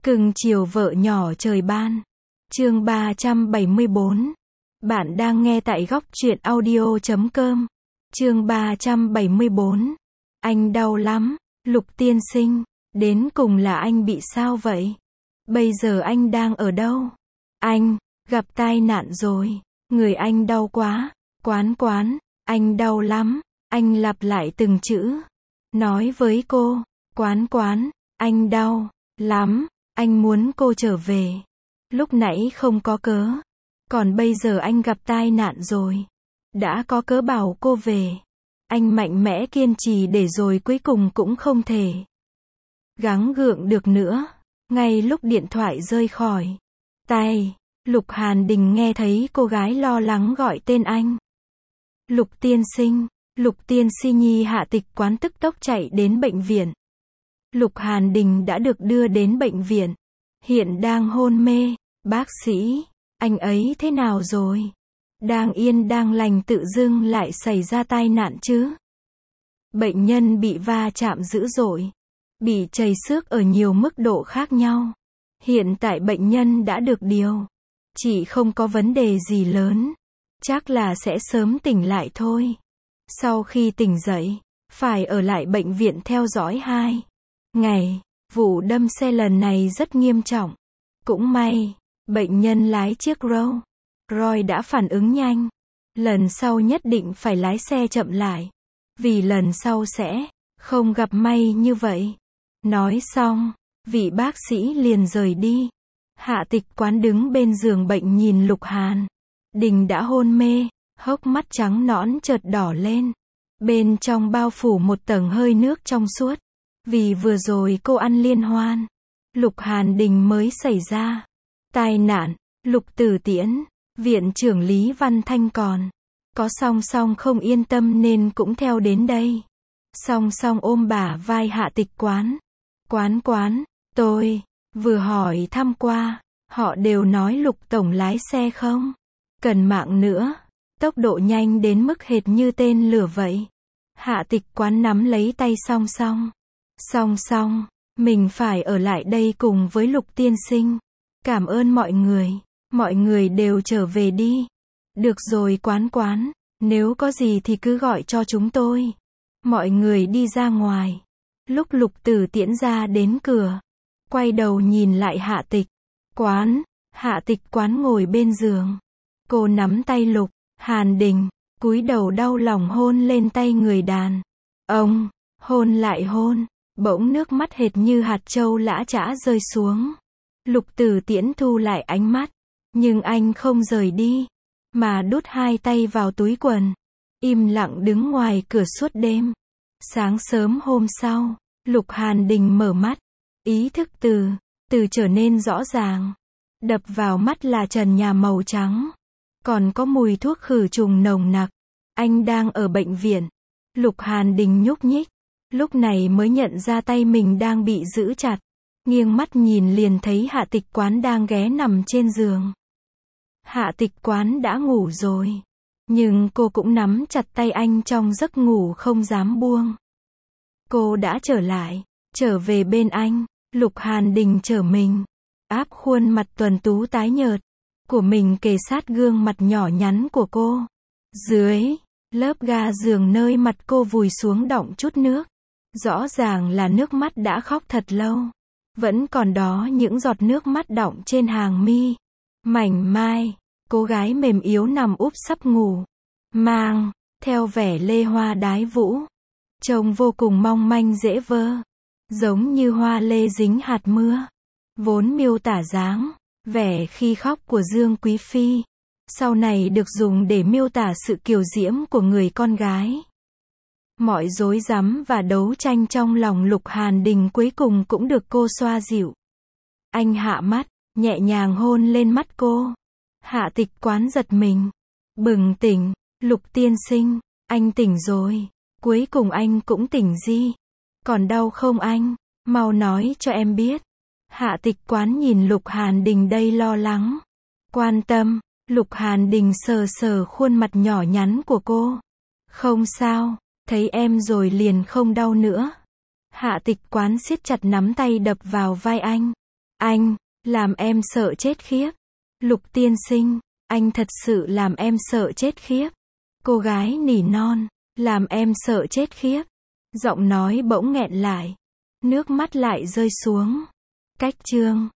Cưng chiều vợ nhỏ trời ban. Chương 374. Bạn đang nghe tại góc truyện audio.com. Chương 374. Anh đau lắm, Lục tiên sinh, đến cùng là anh bị sao vậy? Bây giờ anh đang ở đâu? Anh gặp tai nạn rồi, người anh đau quá, Quán, anh đau lắm. Anh lặp lại từng chữ, nói với cô, Quán, anh đau lắm, anh muốn cô trở về. Lúc nãy không có cớ, còn bây giờ anh gặp tai nạn rồi, đã có cớ bảo cô về. Anh mạnh mẽ kiên trì để rồi cuối cùng cũng không thể gắng gượng được nữa. Ngay lúc điện thoại rơi khỏi tay, Lục Hàn Đình nghe thấy cô gái lo lắng gọi tên anh. Lục tiên sinh nhi. Hạ Tịch Quán tức tốc chạy đến bệnh viện. Lục Hàn Đình đã được đưa đến bệnh viện, hiện đang hôn mê. Bác sĩ, anh ấy thế nào rồi? Đang yên đang lành tự dưng lại xảy ra tai nạn chứ? Bệnh nhân bị va chạm dữ dội, bị trầy xước ở nhiều mức độ khác nhau. Hiện tại bệnh nhân đã được điều trị, không có vấn đề gì lớn, chắc là sẽ sớm tỉnh lại thôi. Sau khi tỉnh dậy, phải ở lại bệnh viện theo dõi 2 ngày. Vụ đâm xe lần này rất nghiêm trọng. Cũng may, bệnh nhân lái chiếc Rolls Royce đã phản ứng nhanh. Lần sau nhất định phải lái xe chậm lại, vì lần sau sẽ không gặp may như vậy. Nói xong, vị bác sĩ liền rời đi. Hạ Tịch Quán đứng bên giường bệnh nhìn Lục Hàn Đình đã hôn mê, hốc mắt trắng nõn chợt đỏ lên. Bên trong bao phủ một tầng hơi nước trong suốt. Vì vừa rồi cô ăn liên hoan, Lục Hàn Đình mới xảy ra tai nạn. Lục Tử Tiễn, viện trưởng Lý Văn Thanh còn có song song không yên tâm nên cũng theo đến đây. Song song ôm bả vai Hạ Tịch Quán. Quán, tôi vừa hỏi thăm qua, họ đều nói Lục tổng lái xe không cần mạng nữa, tốc độ nhanh đến mức hệt như tên lửa vậy. Hạ Tịch Quán nắm lấy tay song song, mình phải ở lại đây cùng với Lục tiên sinh. Cảm ơn mọi người đều trở về đi. Được rồi Quán, nếu có gì thì cứ gọi cho chúng tôi. Mọi người đi ra ngoài. Lúc Lục Tử Tiễn ra đến cửa, quay đầu nhìn lại Hạ Tịch Quán. Hạ Tịch Quán ngồi bên giường. Cô nắm tay Lục Hàn Đình, cúi đầu đau lòng hôn lên tay người đàn ông. Hôn lại hôn, bỗng nước mắt hệt như hạt châu lã chã rơi xuống. Lục Tử Tiễn thu lại ánh mắt, nhưng anh không rời đi, mà đút 2 tay vào túi quần, im lặng đứng ngoài cửa suốt đêm. Sáng sớm hôm sau, Lục Hàn Đình mở mắt, ý thức từ từ trở nên rõ ràng. Đập vào mắt là trần nhà màu trắng, còn có mùi thuốc khử trùng nồng nặc. Anh đang ở bệnh viện. Lục Hàn Đình nhúc nhích, lúc này mới nhận ra tay mình đang bị giữ chặt. Nghiêng mắt nhìn liền thấy Hạ Tịch Quán đang ghé nằm trên giường. Hạ Tịch Quán đã ngủ rồi, nhưng cô cũng nắm chặt tay anh trong giấc ngủ không dám buông. Cô đã trở về bên anh. Lục Hàn Đình trở mình, áp khuôn mặt tuần tú tái nhợt của mình kề sát gương mặt nhỏ nhắn của cô. Dưới lớp ga giường nơi mặt cô vùi xuống đọng chút nước. Rõ ràng là nước mắt đã khóc thật lâu. Vẫn còn đó những giọt nước mắt đọng trên hàng mi mảnh mai. Cô gái mềm yếu nằm úp sắp ngủ, mang theo vẻ lê hoa đái vũ, trông vô cùng mong manh dễ vơ, giống như hoa lê dính hạt mưa. Vốn miêu tả dáng vẻ khi khóc của Dương Quý Phi, sau này được dùng để miêu tả sự kiều diễm của người con gái. Mọi rối rắm và đấu tranh trong lòng Lục Hàn Đình cuối cùng cũng được cô xoa dịu. Anh hạ mắt, nhẹ nhàng hôn lên mắt cô. Hạ Tịch Quán giật mình, bừng tỉnh. Lục tiên sinh, anh tỉnh rồi. Cuối cùng anh cũng tỉnh gì? Còn đau không anh? Mau nói cho em biết. Hạ Tịch Quán nhìn Lục Hàn Đình đầy lo lắng, quan tâm. Lục Hàn Đình sờ khuôn mặt nhỏ nhắn của cô. Không sao, thấy em rồi liền không đau nữa. Hạ Tịch Quán siết chặt nắm tay đập vào vai anh. Anh, làm em sợ chết khiếp. Lục tiên sinh, anh thật sự làm em sợ chết khiếp. Cô gái nỉ non, làm em sợ chết khiếp. Giọng nói bỗng nghẹn lại. Nước mắt lại rơi xuống. Cách chương